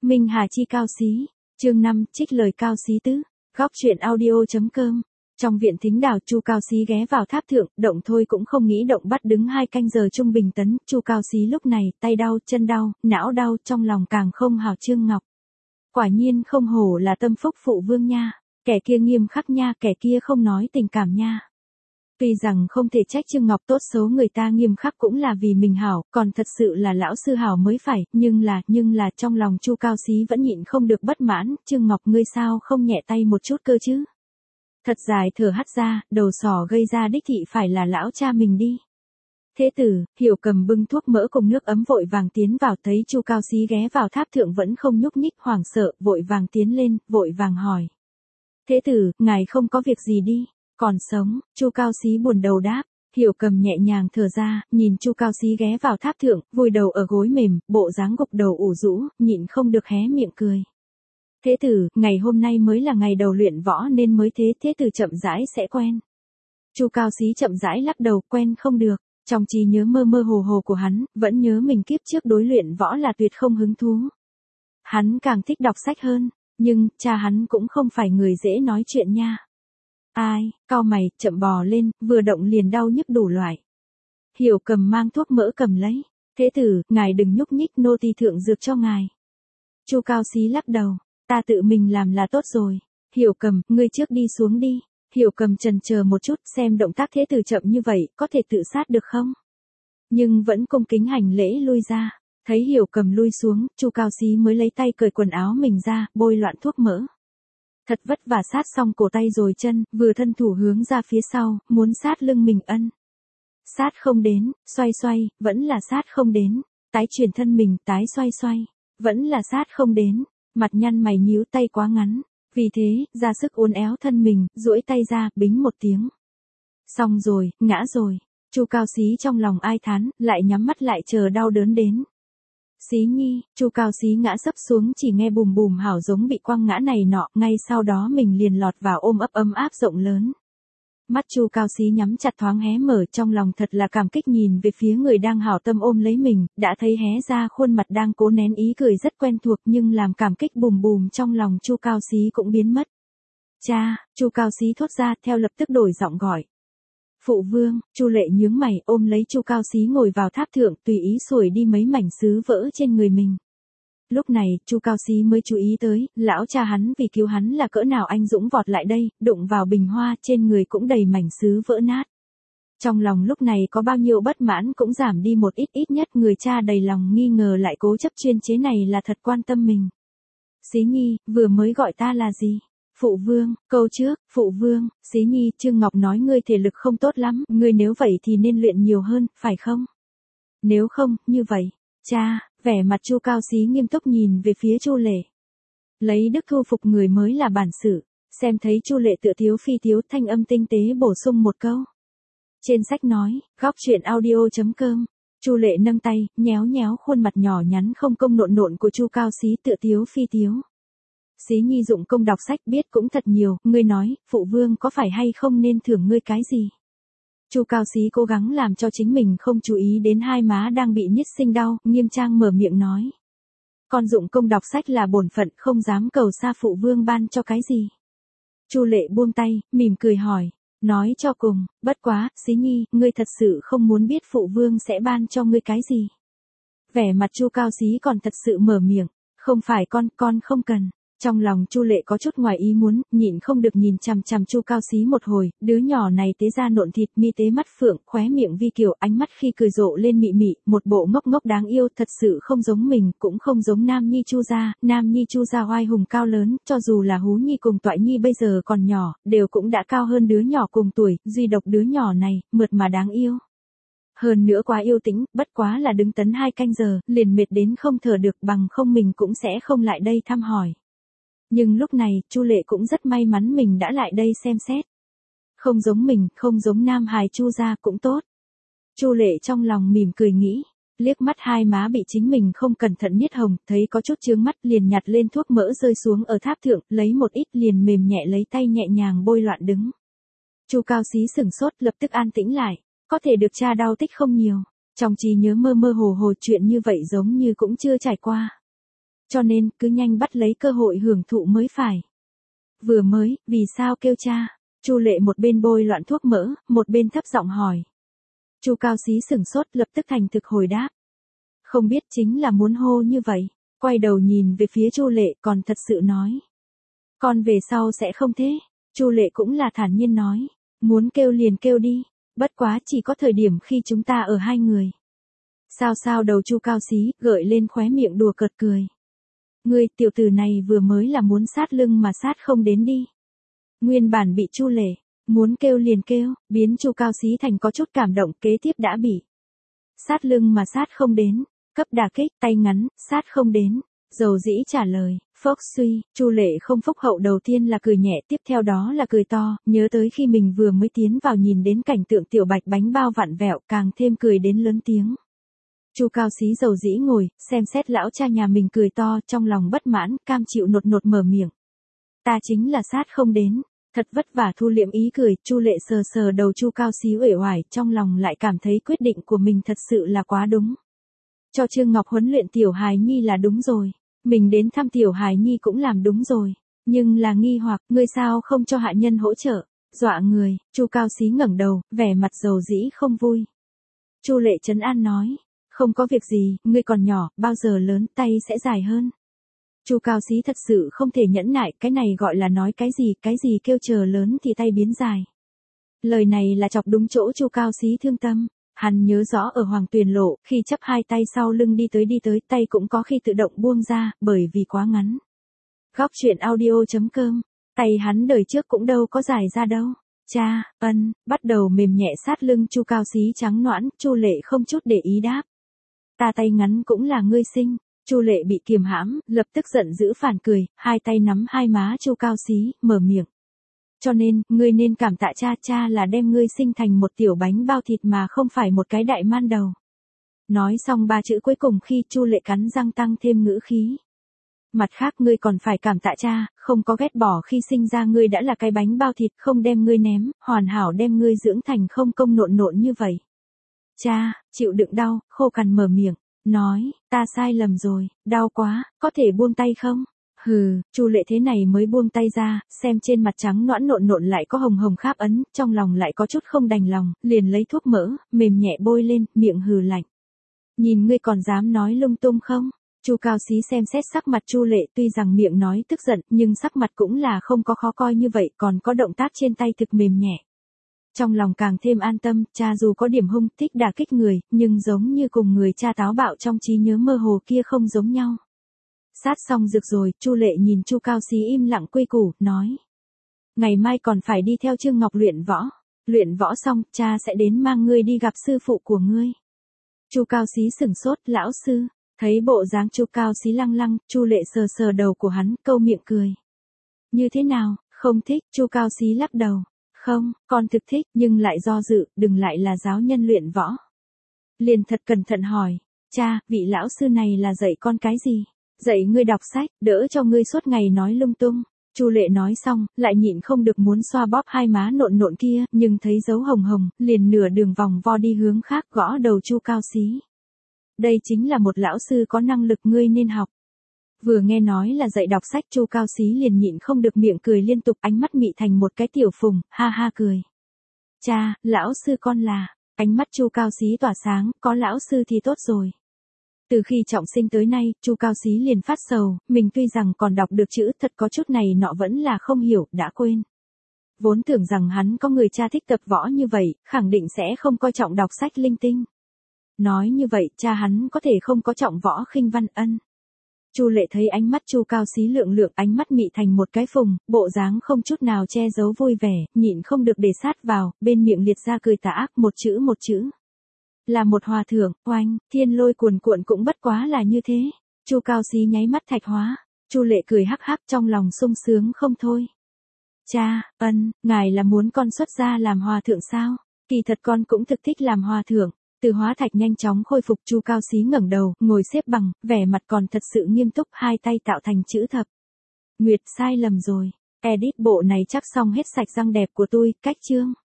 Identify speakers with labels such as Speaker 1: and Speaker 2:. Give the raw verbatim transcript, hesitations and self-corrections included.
Speaker 1: Minh Hà chi cao xí, chương năm, trích lời cao xí tứ, góc truyện audio.com. Trong viện thính đảo, Chu Cao Xí ghé vào tháp thượng, động thôi cũng không nghĩ động bắt đứng hai canh giờ trung bình tấn, Chu Cao Xí lúc này, tay đau, chân đau, não đau, trong lòng càng không hào Trương Ngọc. Quả nhiên không hổ là tâm phúc phụ vương nha, kẻ kia nghiêm khắc nha, kẻ kia không nói tình cảm nha. Tuy rằng không thể trách Trương Ngọc tốt xấu người ta nghiêm khắc cũng là vì mình hảo, còn thật sự là lão sư hảo mới phải, nhưng là, nhưng là trong lòng Chu Cao Xí vẫn nhịn không được bất mãn, Trương Ngọc ngươi sao không nhẹ tay một chút cơ chứ. Thật dài thở hắt ra, đầu sỏ gây ra đích thị phải là lão cha mình đi. Thế tử, Hiểu Cầm bưng thuốc mỡ cùng nước ấm vội vàng tiến vào, thấy Chu Cao Xí ghé vào tháp thượng vẫn không nhúc nhích, hoảng sợ, vội vàng tiến lên, vội vàng hỏi. Thế tử, ngài không có việc gì đi, còn sống, Chu Cao Xí buồn đầu đáp. Hiểu Cầm nhẹ nhàng thở ra, nhìn Chu Cao Xí ghé vào tháp thượng, vùi đầu ở gối mềm, bộ dáng gục đầu ủ rũ, nhịn không được hé miệng cười. Thế tử, ngày hôm nay mới là ngày đầu luyện võ nên mới thế, thế tử chậm rãi sẽ quen. Chu Cao Xí chậm rãi lắc đầu, quen không được. Trong trí nhớ mơ mơ hồ hồ của hắn, vẫn nhớ mình kiếp trước đối luyện võ là tuyệt không hứng thú. Hắn càng thích đọc sách hơn, nhưng, cha hắn cũng không phải người dễ nói chuyện nha. Ai, cau mày, chậm bò lên, vừa động liền đau nhức đủ loại. Hiểu Cầm mang thuốc mỡ cầm lấy. Thế tử, ngài đừng nhúc nhích, nô tỳ thượng dược cho ngài. Chu Cao Xí lắc đầu, ta tự mình làm là tốt rồi. Hiểu Cầm, ngươi trước đi xuống đi. Hiểu Cầm chần chờ một chút, xem động tác thế tử chậm như vậy, có thể tự sát được không? Nhưng vẫn cung kính hành lễ lui ra. Thấy Hiểu Cầm lui xuống, Chu Cao Xí mới lấy tay cởi quần áo mình ra, bôi loạn thuốc mỡ. Thật vất vả sát xong cổ tay rồi chân, vừa thân thủ hướng ra phía sau, muốn sát lưng mình ân. Sát không đến, xoay xoay, vẫn là sát không đến. Tái chuyển thân mình, tái xoay xoay, vẫn là sát không đến. Mặt nhăn mày nhíu, tay quá ngắn. Vì thế, ra sức uốn éo thân mình, duỗi tay ra, bính một tiếng. Xong rồi, ngã rồi. Chu Cao Xí trong lòng ai thán, lại nhắm mắt lại chờ đau đớn đến. Xí nhi, Chu Cao Xí ngã sấp xuống, chỉ nghe bùm bùm hảo giống bị quăng ngã này nọ, ngay sau đó mình liền lọt vào ôm ấp ấm áp rộng lớn. Mắt Chu Cao Xí nhắm chặt thoáng hé mở, trong lòng thật là cảm kích nhìn về phía người đang hảo tâm ôm lấy mình, đã thấy hé ra khuôn mặt đang cố nén ý cười rất quen thuộc, nhưng làm cảm kích bùm bùm trong lòng Chu Cao Xí cũng biến mất. Cha, Chu Cao Xí thốt ra, theo lập tức đổi giọng gọi. Phụ vương, Chu Lệ nhướng mày ôm lấy Chu Cao Xí ngồi vào tháp thượng, tùy ý xuổi đi mấy mảnh sứ vỡ trên người mình. Lúc này, Chu Cao Xí mới chú ý tới, lão cha hắn vì cứu hắn là cỡ nào anh dũng vọt lại đây, đụng vào bình hoa, trên người cũng đầy mảnh sứ vỡ nát. Trong lòng lúc này có bao nhiêu bất mãn cũng giảm đi một ít, ít nhất người cha đầy lòng nghi ngờ lại cố chấp chuyên chế này là thật quan tâm mình. Xí nhi, vừa mới gọi ta là gì? Phụ vương, câu trước, phụ vương, Xí nhi, Trương Ngọc nói ngươi thể lực không tốt lắm, ngươi nếu vậy thì nên luyện nhiều hơn, phải không? Nếu không, như vậy, cha, vẻ mặt Chu Cao Xí nghiêm túc nhìn về phía Chu Lệ. Lấy đức thu phục người mới là bản sự, xem thấy Chu Lệ tựa thiếu phi thiếu, thanh âm tinh tế bổ sung một câu. Trên sách nói, góc truyện audio.com, Chu Lệ nâng tay, nhéo nhéo khuôn mặt nhỏ nhắn không công nộn nộn của Chu Cao Xí tựa thiếu phi thiếu. Xí nhi dụng công đọc sách biết cũng thật nhiều, ngươi nói, phụ vương có phải hay không nên thưởng ngươi cái gì? Chu Cao Xí cố gắng làm cho chính mình không chú ý đến hai má đang bị nhít sinh đau, nghiêm trang mở miệng nói. Con dụng công đọc sách là bổn phận, không dám cầu xa phụ vương ban cho cái gì. Chu Lệ buông tay, mỉm cười hỏi, nói cho cùng, bất quá, Xí nhi, ngươi thật sự không muốn biết phụ vương sẽ ban cho ngươi cái gì. Vẻ mặt Chu Cao Xí còn thật sự mở miệng, không phải con, con không cần. Trong lòng Chu Lệ có chút ngoài ý muốn, nhịn không được nhìn chằm chằm Chu Cao Xí một hồi, đứa nhỏ này tế ra nộn thịt, mi tế mắt phượng, khóe miệng vi kiều, ánh mắt khi cười rộ lên mị mị, một bộ ngốc ngốc đáng yêu, thật sự không giống mình, cũng không giống Nam Nhi Chu gia, Nam Nhi Chu gia oai hùng cao lớn, cho dù là Hú Nhi cùng Toại Nhi bây giờ còn nhỏ, đều cũng đã cao hơn đứa nhỏ cùng tuổi, duy độc đứa nhỏ này, mượt mà đáng yêu. Hơn nữa quá yêu tĩnh, bất quá là đứng tấn hai canh giờ, liền mệt đến không thở được, bằng không mình cũng sẽ không lại đây thăm hỏi. Nhưng lúc này, Chu Lệ cũng rất may mắn mình đã lại đây xem xét. Không giống mình, không giống Nam hài Chu gia cũng tốt. Chu Lệ trong lòng mỉm cười nghĩ, liếc mắt hai má bị chính mình không cẩn thận nhiết hồng, thấy có chút chướng mắt liền nhặt lên thuốc mỡ rơi xuống ở tháp thượng, lấy một ít liền mềm nhẹ lấy tay nhẹ nhàng bôi loạn đứng. Chu Cao Xí sửng sốt, lập tức an tĩnh lại, có thể được cha đau tích không nhiều. Trong trí nhớ mơ mơ hồ hồ chuyện như vậy giống như cũng chưa trải qua. Cho nên, cứ nhanh bắt lấy cơ hội hưởng thụ mới phải. Vừa mới, vì sao kêu cha? Chu Lệ một bên bôi loạn thuốc mỡ, một bên thấp giọng hỏi. Chu Cao Xí sửng sốt, lập tức thành thực hồi đáp. Không biết, chính là muốn hô như vậy. Quay đầu nhìn về phía Chu Lệ, còn thật sự nói. Con về sau sẽ không thế. Chu Lệ cũng là thản nhiên nói. Muốn kêu liền kêu đi. Bất quá chỉ có thời điểm khi chúng ta ở hai người. Sao sao đầu Chu Cao Xí, gợi lên khóe miệng đùa cợt cười. Ngươi, tiểu tử này vừa mới là muốn sát lưng mà sát không đến đi. Nguyên bản bị Chu Lệ, muốn kêu liền kêu, biến Chu Cao Xí thành có chút cảm động, kế tiếp đã bị. Sát lưng mà sát không đến, cấp đả kích, tay ngắn, sát không đến. Dầu dĩ trả lời, phốc suy, Chu Lệ không phúc hậu, đầu tiên là cười nhẹ, tiếp theo đó là cười to, nhớ tới khi mình vừa mới tiến vào nhìn đến cảnh tượng tiểu bạch bánh bao vặn vẹo, càng thêm cười đến lớn tiếng. Chu Cao Xí dầu dĩ ngồi, xem xét lão cha nhà mình cười to, trong lòng bất mãn, cam chịu nột nột mở miệng. Ta chính là sát không đến, thật vất vả thu liệm ý cười, Chu Lệ sờ sờ đầu Chu Cao Xí uể oải, trong lòng lại cảm thấy quyết định của mình thật sự là quá đúng. Cho Trương Ngọc huấn luyện tiểu hài nhi là đúng rồi, mình đến thăm tiểu hài nhi cũng làm đúng rồi, nhưng là nghi hoặc, ngươi sao không cho hạ nhân hỗ trợ, dọa người. Chu Cao Xí ngẩng đầu, vẻ mặt dầu dĩ không vui. Chu Lệ trấn an nói. Không có việc gì, ngươi còn nhỏ, bao giờ lớn, tay sẽ dài hơn. Chu Cao Xí thật sự không thể nhẫn nại, cái này gọi là nói cái gì, cái gì kêu chờ lớn thì tay biến dài. Lời này là chọc đúng chỗ Chu Cao Xí thương tâm. Hắn nhớ rõ ở Hoàng Tuyền Lộ, khi chắp hai tay sau lưng đi tới đi tới, tay cũng có khi tự động buông ra, bởi vì quá ngắn. Góc truyện audio chấm com, tay hắn đời trước cũng đâu có dài ra đâu. Cha, ân, bắt đầu mềm nhẹ sát lưng Chu Cao Xí trắng noãn, Chu Lệ không chút để ý đáp. Ta tay ngắn cũng là ngươi sinh. Chu Lệ bị kiềm hãm, lập tức giận dữ phản cười, hai tay nắm hai má Chu Cao Xí, mở miệng. Cho nên, ngươi nên cảm tạ cha, cha là đem ngươi sinh thành một tiểu bánh bao thịt mà không phải một cái đại man đầu. Nói xong ba chữ cuối cùng khi Chu Lệ cắn răng tăng thêm ngữ khí. Mặt khác ngươi còn phải cảm tạ cha, không có ghét bỏ khi sinh ra ngươi đã là cái bánh bao thịt, không đem ngươi ném, hoàn hảo đem ngươi dưỡng thành không công nộn nộn như vậy. Cha, chịu đựng đau, khô cằn mở miệng, nói, ta sai lầm rồi, đau quá, có thể buông tay không? Hừ, Chu Lệ thế này mới buông tay ra, xem trên mặt trắng nõn nộn nộn lại có hồng hồng kháp ấn, trong lòng lại có chút không đành lòng, liền lấy thuốc mỡ, mềm nhẹ bôi lên, miệng hừ lạnh. Nhìn ngươi còn dám nói lung tung không? Chu Cao Xí xem xét sắc mặt Chu Lệ, tuy rằng miệng nói tức giận, nhưng sắc mặt cũng là không có khó coi như vậy, còn có động tác trên tay thực mềm nhẹ. Trong lòng càng thêm an tâm, cha dù có điểm hung, thích đả kích người, nhưng giống như cùng người cha táo bạo trong trí nhớ mơ hồ kia không giống nhau. Sát xong dược rồi, Chu Lệ nhìn Chu Cao Xí im lặng quy củ, nói. Ngày mai còn phải đi theo Trương Ngọc luyện võ. Luyện võ xong, cha sẽ đến mang ngươi đi gặp sư phụ của ngươi. Chu Cao Xí sửng sốt, lão sư. Thấy bộ dáng Chu Cao Xí lăng lăng, Chu Lệ sờ sờ đầu của hắn, câu miệng cười. Như thế nào, không thích? Chu Cao Xí lắc đầu. Không, con thực thích, nhưng lại do dự, đừng lại là giáo nhân luyện võ. Liền thật cẩn thận hỏi, cha, vị lão sư này là dạy con cái gì? Dạy ngươi đọc sách, đỡ cho ngươi suốt ngày nói lung tung. Chu Lệ nói xong, lại nhịn không được muốn xoa bóp hai má nộn nộn kia, nhưng thấy dấu hồng hồng, liền nửa đường vòng vo đi hướng khác, gõ đầu Chu Cao Xí. Đây chính là một lão sư có năng lực, ngươi nên học. Vừa nghe nói là dạy đọc sách, Chu Cao Xí liền nhịn không được miệng cười liên tục, ánh mắt mị thành một cái tiểu phùng, ha ha cười. Cha, lão sư con là, ánh mắt Chu Cao Xí tỏa sáng, có lão sư thì tốt rồi. Từ khi trọng sinh tới nay, Chu Cao Xí liền phát sầu, mình tuy rằng còn đọc được chữ, thật có chút này nọ vẫn là không hiểu, đã quên. Vốn tưởng rằng hắn có người cha thích tập võ như vậy, khẳng định sẽ không coi trọng đọc sách linh tinh. Nói như vậy, cha hắn có thể không có trọng võ khinh văn ân. Chu Lệ thấy ánh mắt Chu Cao Xí lượng lượng, ánh mắt mị thành một cái phùng, bộ dáng không chút nào che giấu vui vẻ, nhịn không được để sát vào, bên miệng liệt ra cười tà ác, một chữ một chữ. Là một hòa thượng, oanh, thiên lôi cuồn cuộn cũng bất quá là như thế. Chu Cao Xí nháy mắt thạch hóa, Chu Lệ cười hắc hắc trong lòng sung sướng không thôi. Cha, ân, ngài là muốn con xuất gia làm hòa thượng sao? Kỳ thật con cũng thực thích làm hòa thượng. Từ hóa thạch nhanh chóng khôi phục, Chu Cao Xí ngẩng đầu, ngồi xếp bằng, vẻ mặt còn thật sự nghiêm túc, hai tay tạo thành chữ thập. Nguyệt sai lầm rồi, edit bộ này chắc xong hết sạch răng đẹp của tôi, cách chương.